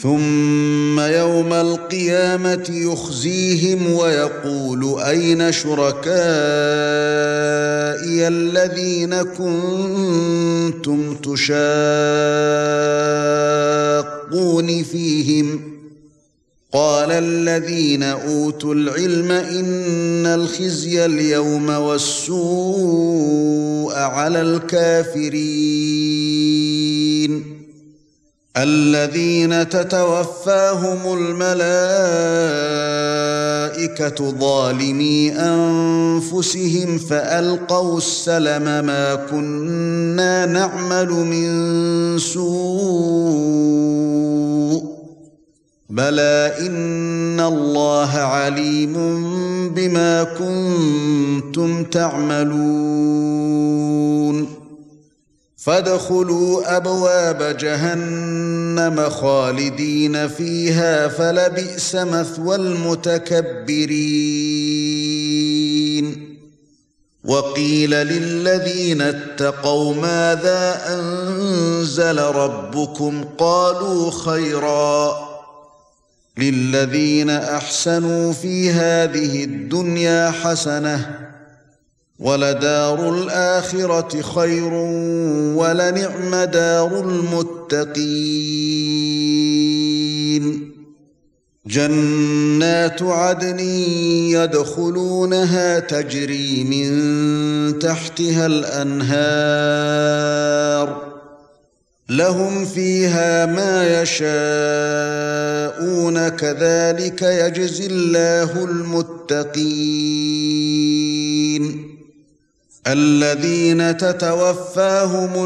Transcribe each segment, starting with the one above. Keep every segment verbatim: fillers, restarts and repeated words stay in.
ثم يوم القيامة يخزيهم ويقول أين شركائي الذين كنتم تشاقون فيهم قال الذين أوتوا العلم إن الخزي اليوم والسوء على الكافرين الذين تتوفاهم الملائكة ظالمي أنفسهم فألقوا السلم ما كنا نعمل من سوء بلى إن الله عليم بما كنتم تعملون فادخلوا أبواب جهنم خالدين فيها فلبئس مثوى المتكبرين وقيل للذين اتقوا ماذا أنزل ربكم قالوا خيرا للذين أحسنوا في هذه الدنيا حسنة ولدار الآخرة خير ولنعم دار المتقين جنات عدن يدخلونها تجري من تحتها الأنهار لهم فيها ما يشاءون كذلك يجزي الله المتقين الذين تتوفاهم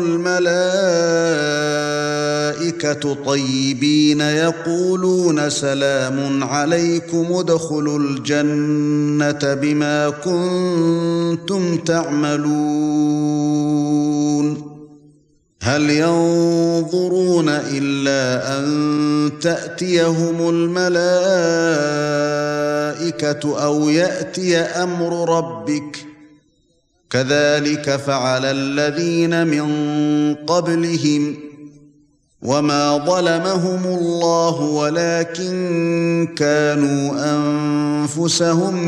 الملائكة طيبين يقولون سلام عليكم ادخلوا الجنة بما كنتم تعملون هل ينظرون إلا أن تأتيهم الملائكة أو يأتي أمر ربك كذلك فعل الذين من قبلهم وما ظلمهم الله ولكن كانوا أنفسهم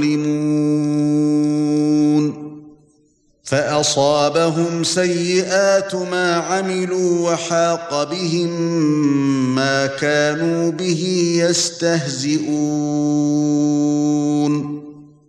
يظلمون فأصابهم سيئات ما عملوا وحاق بهم ما كانوا به يستهزئون